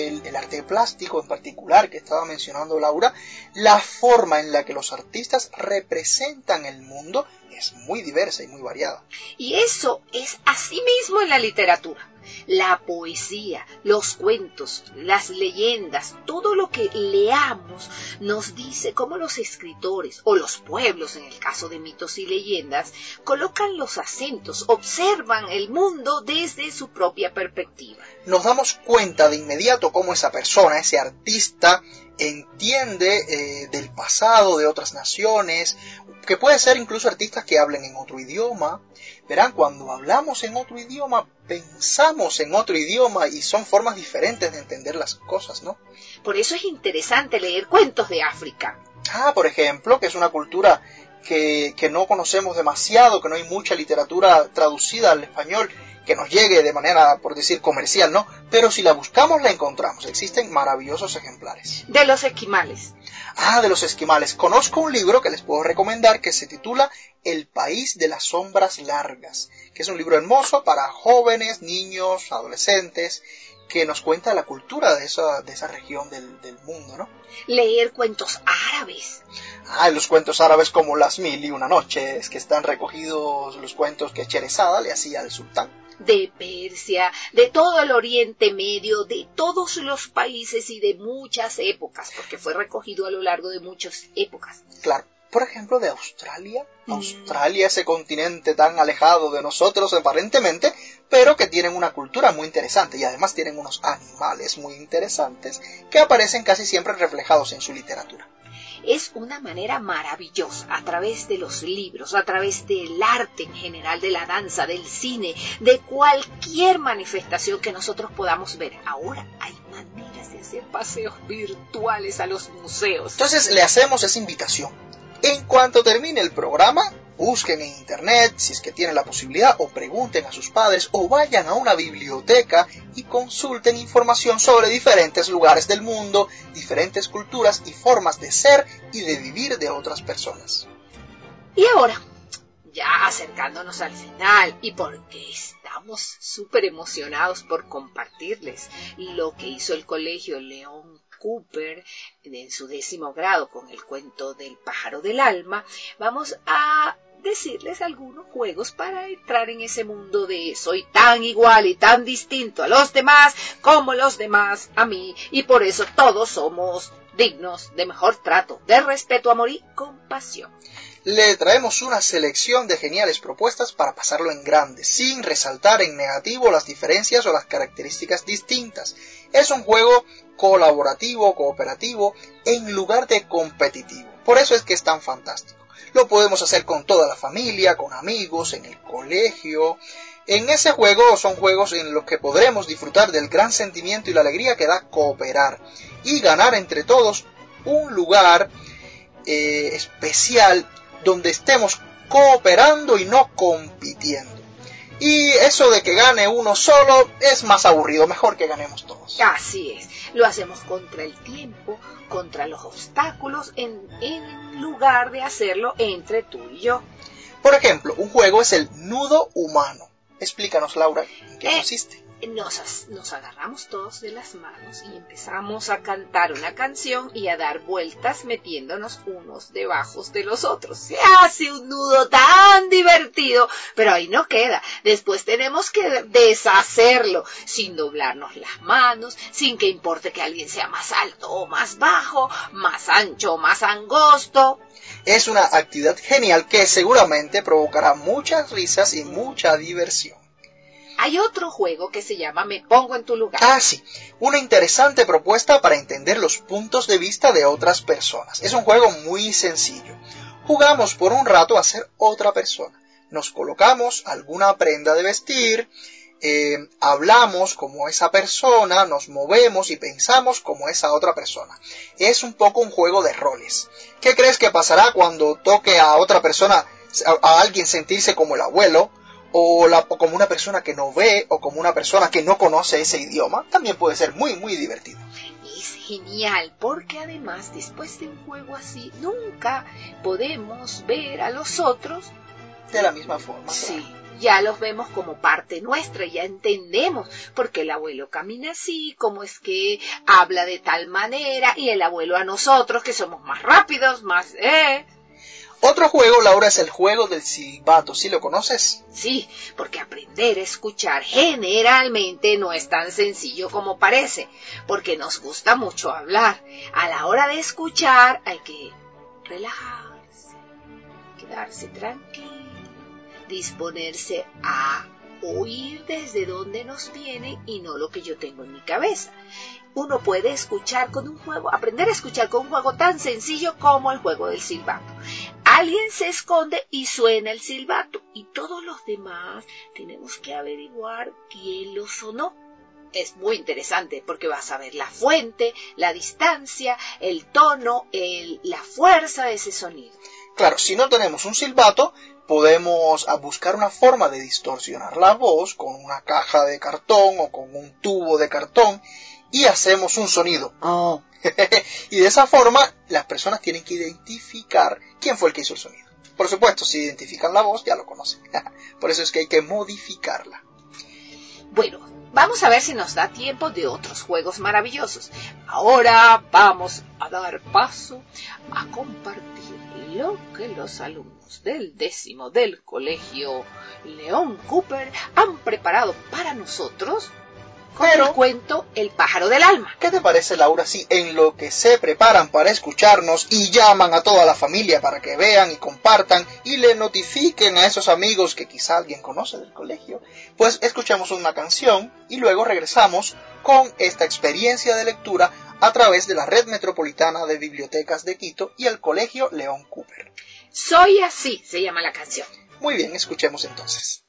plástico en particular, que estaba mencionando Laura, la forma en la que los artistas representan el mundo es muy diversa y muy variada. Y eso es así mismo en la literatura. La poesía, los cuentos, las leyendas, todo lo que leamos nos dice cómo los escritores o los pueblos, en el caso de mitos y leyendas, colocan los acentos, observan el mundo desde su propia perspectiva. Nos damos cuenta de inmediato cómo esa persona, ese artista, entiende del pasado de otras naciones, que puede ser incluso artistas que hablen en otro idioma. Verán, cuando hablamos en otro idioma, pensamos en otro idioma y son formas diferentes de entender las cosas, ¿no? Por eso es interesante leer cuentos de África. Por ejemplo, que es una cultura que no conocemos demasiado, que no hay mucha literatura traducida al español que nos llegue de manera, por decir, comercial, ¿no? Pero si la buscamos, la encontramos. Existen maravillosos ejemplares. De los esquimales. De los esquimales. Conozco un libro que les puedo recomendar que se titula El país de las sombras largas, que es un libro hermoso para jóvenes, niños, adolescentes, que nos cuenta la cultura de esa región del mundo, ¿no? Leer cuentos árabes. Los cuentos árabes como Las Mil y Una Noches, que están recogidos los cuentos que Sherezada le hacía al sultán. De Persia, de todo el Oriente Medio, de todos los países y de muchas épocas, porque fue recogido a lo largo de muchas épocas. Claro. Por ejemplo, de Australia. Australia, ese continente tan alejado de nosotros aparentemente, pero que tienen una cultura muy interesante y además tienen unos animales muy interesantes que aparecen casi siempre reflejados en su literatura. Es una manera maravillosa, a través de los libros, a través del arte en general, de la danza, del cine, de cualquier manifestación que nosotros podamos ver. Ahora hay maneras de hacer paseos virtuales a los museos. Entonces le hacemos esa invitación. En cuanto termine el programa, busquen en internet, si es que tienen la posibilidad, o pregunten a sus padres, o vayan a una biblioteca y consulten información sobre diferentes lugares del mundo, diferentes culturas y formas de ser y de vivir de otras personas. Y ahora, ya acercándonos al final, y porque estamos súper emocionados por compartirles lo que hizo el Colegio León Cooper en su 10º grado con el cuento del pájaro del alma, vamos a decirles algunos juegos para entrar en ese mundo de soy tan igual y tan distinto a los demás como los demás a mí, y por eso todos somos dignos de mejor trato, de respeto, amor y compasión. Le traemos una selección de geniales propuestas para pasarlo en grande, sin resaltar en negativo las diferencias o las características distintas. Es un juego colaborativo, cooperativo, en lugar de competitivo. Por eso es que es tan fantástico. Lo podemos hacer con toda la familia, con amigos, en el colegio. En ese juego son juegos en los que podremos disfrutar del gran sentimiento y la alegría que da cooperar y ganar entre todos un lugar especial donde estemos cooperando y no compitiendo. Y eso de que gane uno solo es más aburrido, mejor que ganemos todos. Así es, lo hacemos contra el tiempo, contra los obstáculos, en lugar de hacerlo entre tú y yo. Por ejemplo, un juego es el nudo humano. Explícanos, Laura, ¿en qué consiste? Nos agarramos todos de las manos y empezamos a cantar una canción y a dar vueltas metiéndonos unos debajo de los otros. Se hace un nudo tan divertido, pero ahí no queda. Después tenemos que deshacerlo sin doblarnos las manos, sin que importe que alguien sea más alto o más bajo, más ancho o más angosto. Es una actividad genial que seguramente provocará muchas risas y mucha diversión. Hay otro juego que se llama Me Pongo en tu Lugar. Sí, una interesante propuesta para entender los puntos de vista de otras personas. Es un juego muy sencillo. Jugamos por un rato a ser otra persona. Nos colocamos alguna prenda de vestir, hablamos como esa persona, nos movemos y pensamos como esa otra persona. Es un poco un juego de roles. ¿Qué crees que pasará cuando toque a otra persona, a alguien sentirse como el abuelo, o como una persona que no ve, o como una persona que no conoce ese idioma? También puede ser muy, muy divertido. Es genial, porque además después de un juego así, nunca podemos ver a los otros De la misma forma. Sí, Claro. ya los vemos como parte nuestra, ya entendemos por qué el abuelo camina así, cómo es que habla de tal manera, y el abuelo a nosotros, que somos más rápidos, más... Otro juego, Laura, es el juego del silbato. ¿Sí lo conoces? Sí, porque aprender a escuchar generalmente no es tan sencillo como parece, porque nos gusta mucho hablar. A la hora de escuchar hay que relajarse, quedarse tranquilo, disponerse a oír desde donde nos viene y no lo que yo tengo en mi cabeza. Uno puede escuchar con un juego, aprender a escuchar con un juego tan sencillo como el juego del silbato. Alguien se esconde y suena el silbato y todos los demás tenemos que averiguar quién lo sonó. Es muy interesante porque vas a ver la fuente, la distancia, el tono, la fuerza de ese sonido. Claro, si no tenemos un silbato, podemos buscar una forma de distorsionar la voz con una caja de cartón o con un tubo de cartón y hacemos un sonido. Oh. Y de esa forma las personas tienen que identificar quién fue el que hizo el sonido. Por supuesto, si identifican la voz ya lo conocen. Por eso es que hay que modificarla. Bueno, vamos a ver si nos da tiempo de otros juegos maravillosos. Ahora vamos a dar paso a compartir lo que los alumnos del 10º del colegio León Cooper han preparado para nosotros con el cuento El pájaro del alma. ¿Qué te parece, Laura, si en lo que se preparan para escucharnos y llaman a toda la familia para que vean y compartan y le notifiquen a esos amigos que quizá alguien conoce del colegio, pues escuchamos una canción y luego regresamos con esta experiencia de lectura a través de la Red Metropolitana de Bibliotecas de Quito y el Colegio León Cooper? Soy así, se llama la canción. Muy bien, escuchemos entonces.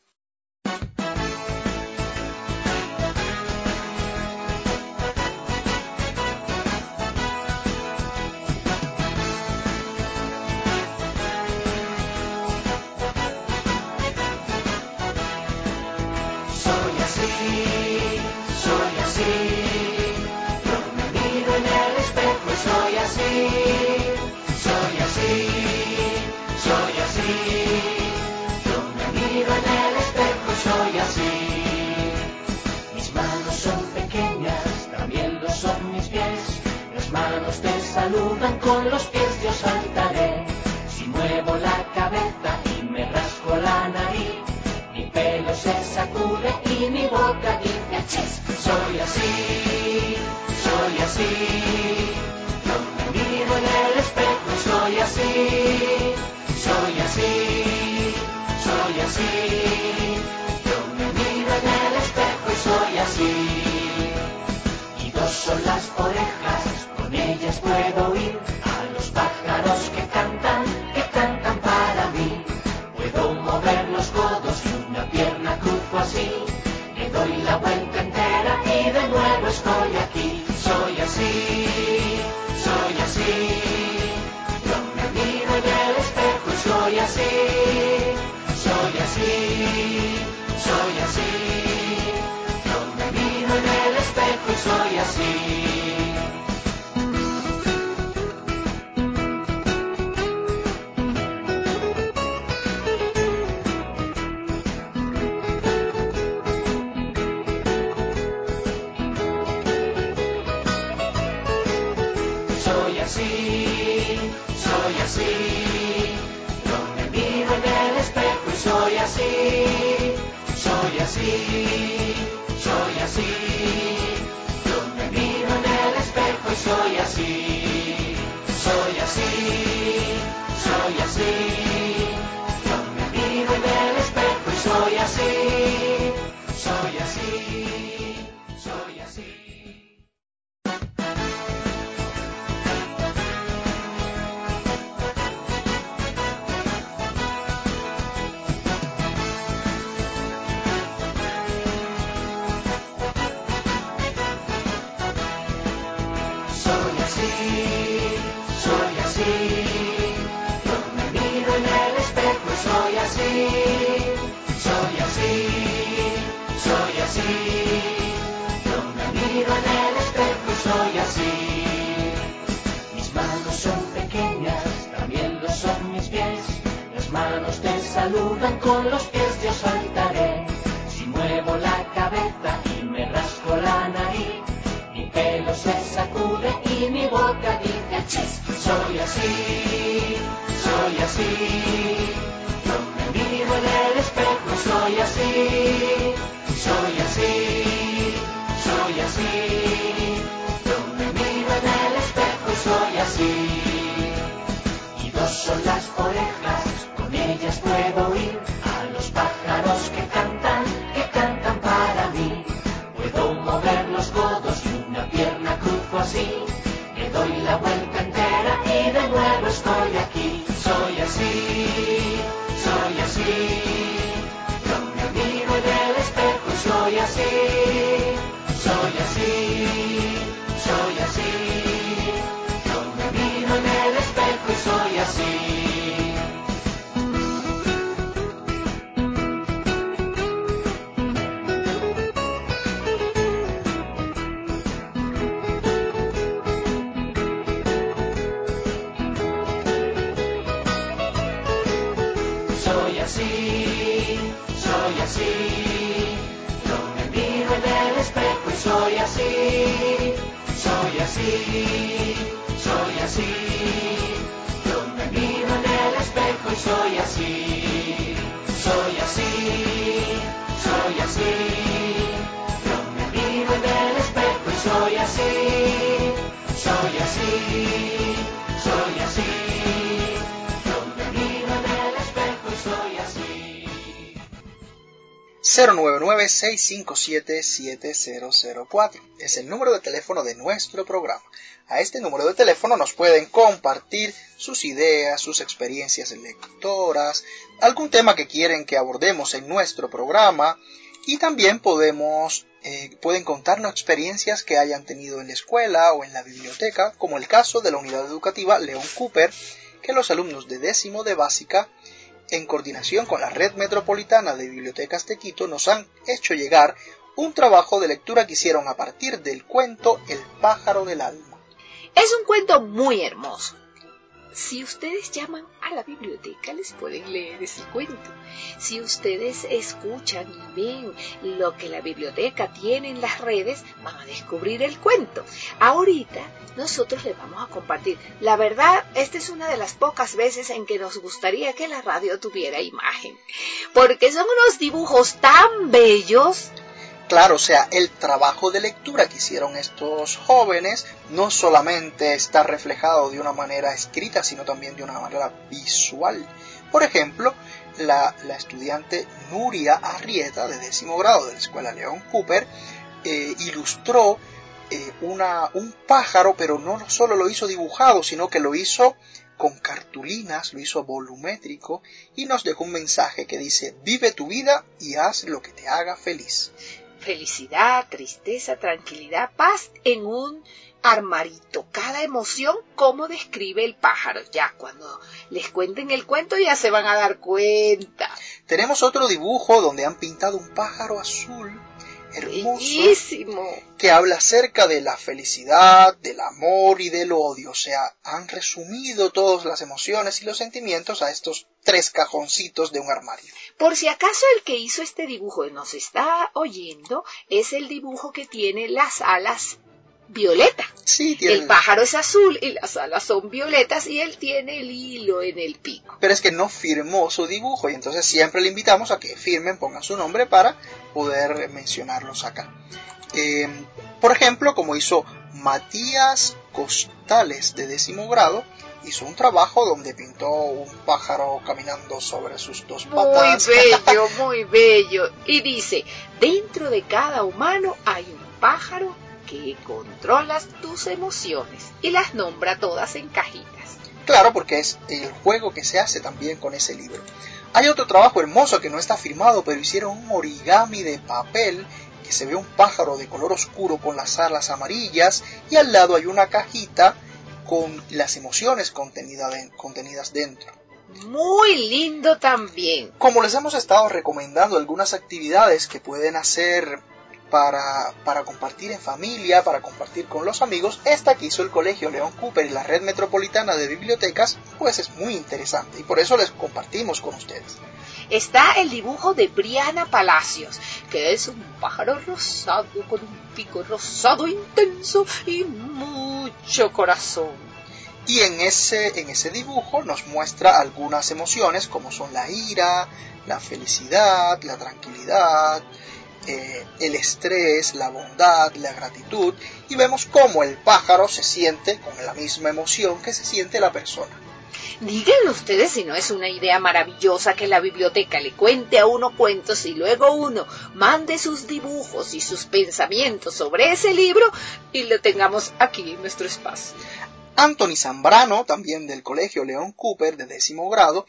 Saludan con los pies, yo saltaré. Si muevo la cabeza y me rasco la nariz, mi pelo se sacude y mi boca dice achis. Soy así, soy así. Yo me miro en el espejo y soy así, soy así, soy así. Yo me miro en el espejo y soy así. Y dos son las orejas, con ellas puedo oír a los pájaros que cantan para mí. Puedo mover los codos y una pierna cruzo así, le doy la vuelta entera y de nuevo estoy aquí. Soy así, soy así. Yo me miro en el espejo y soy así, soy así, soy así. Yo me miro en el espejo y soy así. Soy así, yo me miro en el espejo y soy así, soy así, soy así, yo me miro en el espejo y soy así, soy así, soy así, yo me miro en el espejo y soy así, soy así, soy así. así, soy así. Yo me miro en el espejo y soy así, soy así, soy así. Yo me miro en el espejo y soy así. Mis manos son pequeñas, también lo son mis pies. Las manos te saludan, con los pies yo saltaré. Si muevo la cabeza y me rasco la nariz, mi pelo se sacude y mi boca dice achis. Soy así, soy así. Yo me miro en el espejo, soy así, soy así, soy así. Yo me miro en el espejo, soy así. Y dos son las orejas, con ellas puedo oír a los pájaros que cantan para mí. Puedo mover los codos y una pierna cruzo así. Me doy la vuelta entera y de nuevo estoy aquí. Soy así, soy así. Yo me miro en el espejo y soy así, soy así, soy así. Yo me miro en el espejo y soy así. Soy así, soy así. Yo me miro en el espejo y soy así, soy así, soy así. Yo me miro en el espejo y soy así, soy así, soy así. Yo me miro en el espejo y soy así, soy así, soy así. Yo me miro en el espejo y soy así. 099-657-7004 es el número de teléfono de nuestro programa. A este número de teléfono nos pueden compartir sus ideas, sus experiencias lectoras, algún tema que quieren que abordemos en nuestro programa, y también pueden contarnos experiencias que hayan tenido en la escuela o en la biblioteca, como el caso de la unidad educativa León Cooper, que los alumnos de 10º de básica, en coordinación con la Red Metropolitana de Bibliotecas de Quito, nos han hecho llegar un trabajo de lectura que hicieron a partir del cuento El pájaro del alma. Es un cuento muy hermoso. Si ustedes llaman a la biblioteca, les pueden leer ese cuento. Si ustedes escuchan y ven lo que la biblioteca tiene en las redes, van a descubrir el cuento. Ahorita nosotros les vamos a compartir. La verdad, esta es una de las pocas veces en que nos gustaría que la radio tuviera imagen, porque son unos dibujos tan bellos. Claro, o sea, el trabajo de lectura que hicieron estos jóvenes no solamente está reflejado de una manera escrita, sino también de una manera visual. Por ejemplo, la estudiante Nuria Arrieta, de 10º grado de la Escuela León Cooper, ilustró un pájaro, pero no solo lo hizo dibujado, sino que lo hizo con cartulinas, lo hizo volumétrico, y nos dejó un mensaje que dice: vive tu vida y haz lo que te haga feliz. Felicidad, tristeza, tranquilidad, paz en un armarito. Cada emoción, cómo describe el pájaro. Ya cuando les cuenten el cuento ya se van a dar cuenta. Tenemos otro dibujo donde han pintado un pájaro azul hermoso, bellísimo, que habla acerca de la felicidad, del amor y del odio. O sea, han resumido todas las emociones y los sentimientos a estos 3 cajoncitos de un armario. Por si acaso el que hizo este dibujo y nos está oyendo, es el dibujo que tiene las alas violeta. Sí, tiene el pájaro es azul y las alas son violetas y él tiene el hilo en el pico. Pero es que no firmó su dibujo, y entonces siempre le invitamos a que firmen, pongan su nombre para poder mencionarlos acá. Por ejemplo, como hizo Matías Costales, de 10º grado, hizo un trabajo donde pintó un pájaro caminando sobre sus 2 patas. Muy bello, muy bello. Y dice: dentro de cada humano hay un pájaro que controla tus emociones, y las nombra todas en cajitas. Claro, porque es el juego que se hace también con ese libro. Hay otro trabajo hermoso que no está firmado, pero hicieron un origami de papel, que se ve un pájaro de color oscuro con las alas amarillas, y al lado hay una cajita con las emociones contenidas dentro. Muy lindo también. Como les hemos estado recomendando algunas actividades que pueden hacer para compartir en familia, para compartir con los amigos, esta que hizo el Colegio León Cooper y la Red Metropolitana de Bibliotecas, pues es muy interesante y por eso les compartimos con ustedes. Está el dibujo de Briana Palacios, que es un pájaro rosado con un pico rosado intenso y mucho corazón. Y en ese dibujo nos muestra algunas emociones como son la ira, la felicidad, la tranquilidad, el estrés, la bondad, la gratitud, y vemos cómo el pájaro se siente con la misma emoción que se siente la persona. Díganlo ustedes si no es una idea maravillosa que la biblioteca le cuente a uno cuentos y luego uno mande sus dibujos y sus pensamientos sobre ese libro y lo tengamos aquí en nuestro espacio. Anthony Zambrano, también del Colegio León Cooper, de 10º grado,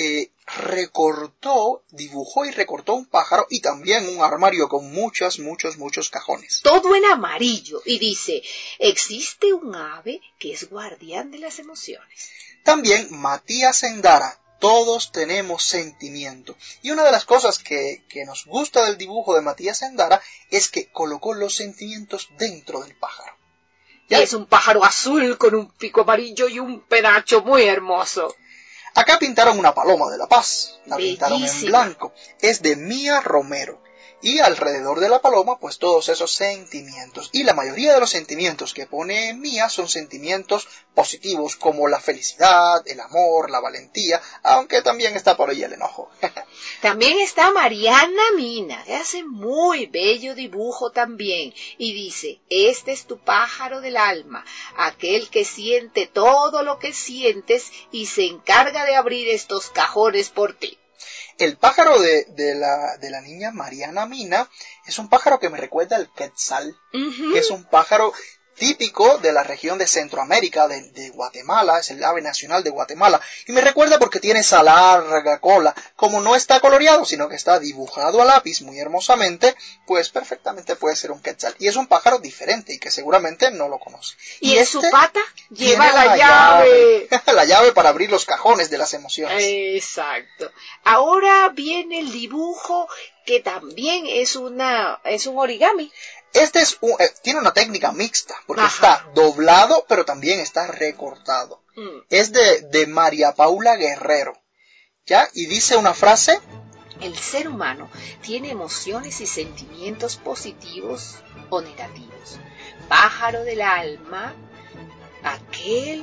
dibujó y recortó un pájaro y también un armario con muchos cajones. Todo en amarillo y dice, existe un ave que es guardián de las emociones. También Matías Endara, todos tenemos sentimiento. Y una de las cosas que nos gusta del dibujo de Matías Endara es que colocó los sentimientos dentro del pájaro. ¿Ya? Es un pájaro azul con un pico amarillo y un penacho muy hermoso. Acá pintaron una paloma de la paz, la Bellísima. pintaron en blanco. Es de Mía Romero. Y alrededor de la paloma, pues todos esos sentimientos. Y la mayoría de los sentimientos que pone Mía son sentimientos positivos, como la felicidad, el amor, la valentía, aunque también está por ahí el enojo. También está Mariana Mina, que hace muy bello dibujo también. Y dice, este es tu pájaro del alma, aquel que siente todo lo que sientes y se encarga de abrir estos cajones por ti. El pájaro de la niña Mariana Mina es un pájaro que me recuerda al quetzal, que es un pájaro típico de la región de Centroamérica, de Guatemala, es el ave nacional de Guatemala, y me recuerda porque tiene esa larga cola, como no está coloreado, sino que está dibujado a lápiz muy hermosamente, pues perfectamente puede ser un quetzal, y es un pájaro diferente y que seguramente no lo conoce. Y en su pata lleva la llave. La llave para abrir los cajones de las emociones. Exacto. Ahora viene el dibujo que también es un origami. Este tiene una técnica mixta, porque está doblado, pero también está recortado. Es de María Paula Guerrero, ¿ya? Y dice una frase. El ser humano tiene emociones y sentimientos positivos o negativos. Pájaro del alma, aquel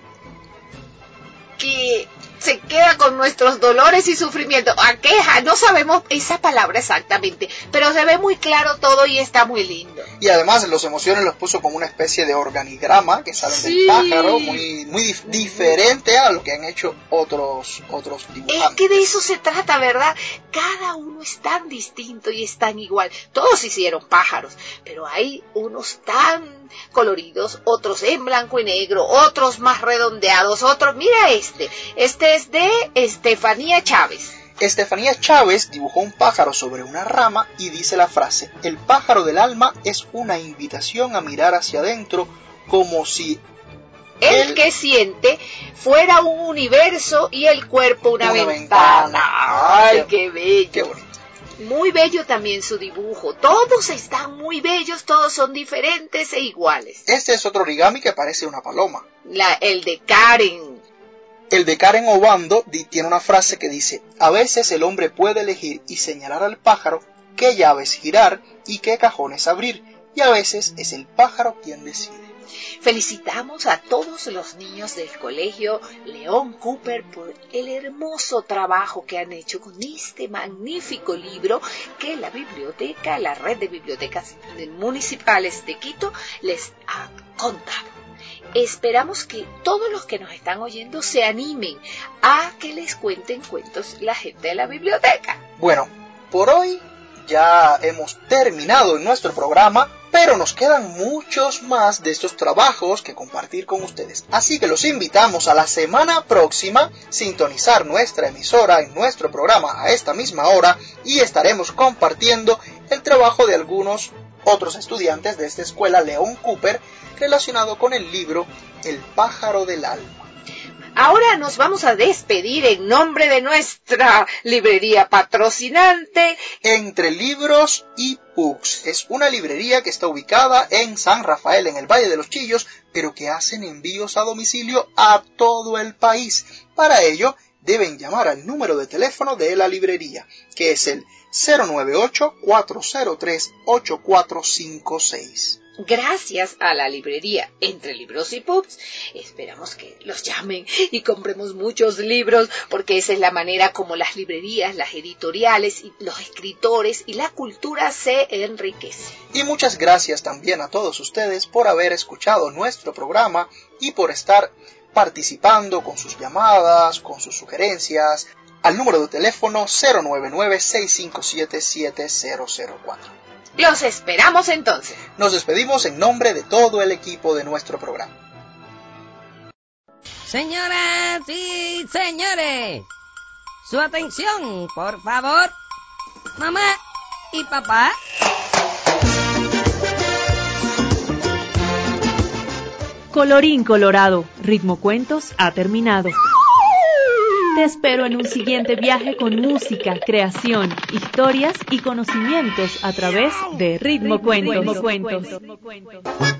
que se queda con nuestros dolores y sufrimientos. Aqueja, no sabemos esa palabra exactamente, pero se ve muy claro todo y está muy lindo. Y además las emociones los puso como una especie de organigrama que salen del pájaro, muy diferente a lo que han hecho otros dibujantes. Es que de eso se trata, ¿verdad? Cada uno es tan distinto y es tan igual. Todos hicieron pájaros, pero hay unos tan coloridos, otros en blanco y negro, otros más redondeados, otros... Mira este es de Estefanía Chávez. Estefanía Chávez dibujó un pájaro sobre una rama y dice la frase: el pájaro del alma es una invitación a mirar hacia adentro como si el que siente fuera un universo y el cuerpo una ventana. ¡Ay, qué bello! Qué bonito. Muy bello también su dibujo. Todos están muy bellos, todos son diferentes e iguales. Este es otro origami que parece una paloma. El de Karen. El de Karen Obando tiene una frase que dice: a veces el hombre puede elegir y señalar al pájaro qué llaves girar y qué cajones abrir, y a veces es el pájaro quien decide. Felicitamos a todos los niños del Colegio León Cooper por el hermoso trabajo que han hecho con este magnífico libro que la biblioteca, la red de bibliotecas municipales de Quito les ha contado. Esperamos que todos los que nos están oyendo se animen a que les cuenten cuentos la gente de la biblioteca. Bueno, por hoy ya hemos terminado en nuestro programa, pero nos quedan muchos más de estos trabajos que compartir con ustedes. Así que los invitamos a la semana próxima sintonizar nuestra emisora en nuestro programa a esta misma hora y estaremos compartiendo el trabajo de algunos otros estudiantes de esta escuela León Cooper relacionado con el libro El pájaro del alma. Ahora nos vamos a despedir en nombre de nuestra librería patrocinante. Entre Libros y Books. Es una librería que está ubicada en San Rafael, en el Valle de los Chillos, pero que hacen envíos a domicilio a todo el país. Para ello, deben llamar al número de teléfono de la librería, que es el 098-403-8456. Gracias a la librería Entre Libros y Pubs, esperamos que los llamen y compremos muchos libros, porque esa es la manera como las librerías, las editoriales, y los escritores y la cultura se enriquecen. Y muchas gracias también a todos ustedes por haber escuchado nuestro programa y por estar participando con sus llamadas, con sus sugerencias, al número de teléfono 099-657-7004. Los esperamos entonces. Nos despedimos en nombre de todo el equipo de nuestro programa. Señoras y señores, su atención, por favor. Mamá y papá. Colorín colorado, Ritmo Cuentos ha terminado. Te espero en un siguiente viaje con música, creación, historias y conocimientos a través de Ritmo Cuentos.